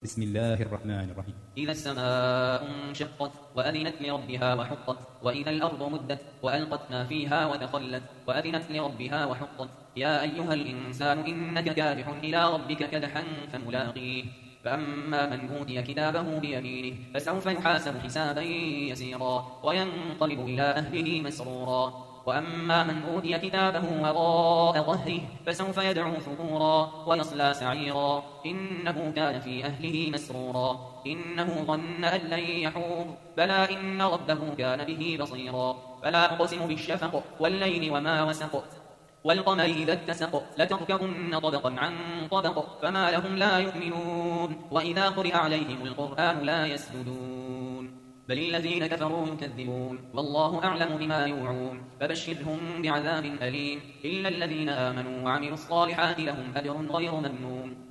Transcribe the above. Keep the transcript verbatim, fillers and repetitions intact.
بسم الله الرحمن الرحيم. إذا السماء انشقت وأذنت لربها وحقت وإذا الأرض مدت وألقت ما فيها وتخلت وأذنت لربها وحقت يا أيها الإنسان إنك كادح إلى ربك كدحا فملاقيه فأما من أوتي كتابه بيمينه فسوف يحاسب حسابا يسيرا وينقلب إلى أهله مسرورا وأما من أوتي كتابه وراء ظهره فسوف يدعو ثبورا ويصلى سعيرا إنه كان في أهله مسرورا إنه ظن أن لن يحور بلى إن ربه كان به بصيرا فلا أقسم بالشفق والليل وما وسق والقمر إذا اتسق لتركبن طبقا عن طبق فما لهم لا يؤمنون وإذا قرئ عليهم القرآن لا يسجدون بل الذين كفروا يكذبون والله أعلم بما يوعون فبشرهم بعذاب أليم إلا الذين آمنوا وعملوا الصالحات لهم أجر غير ممنون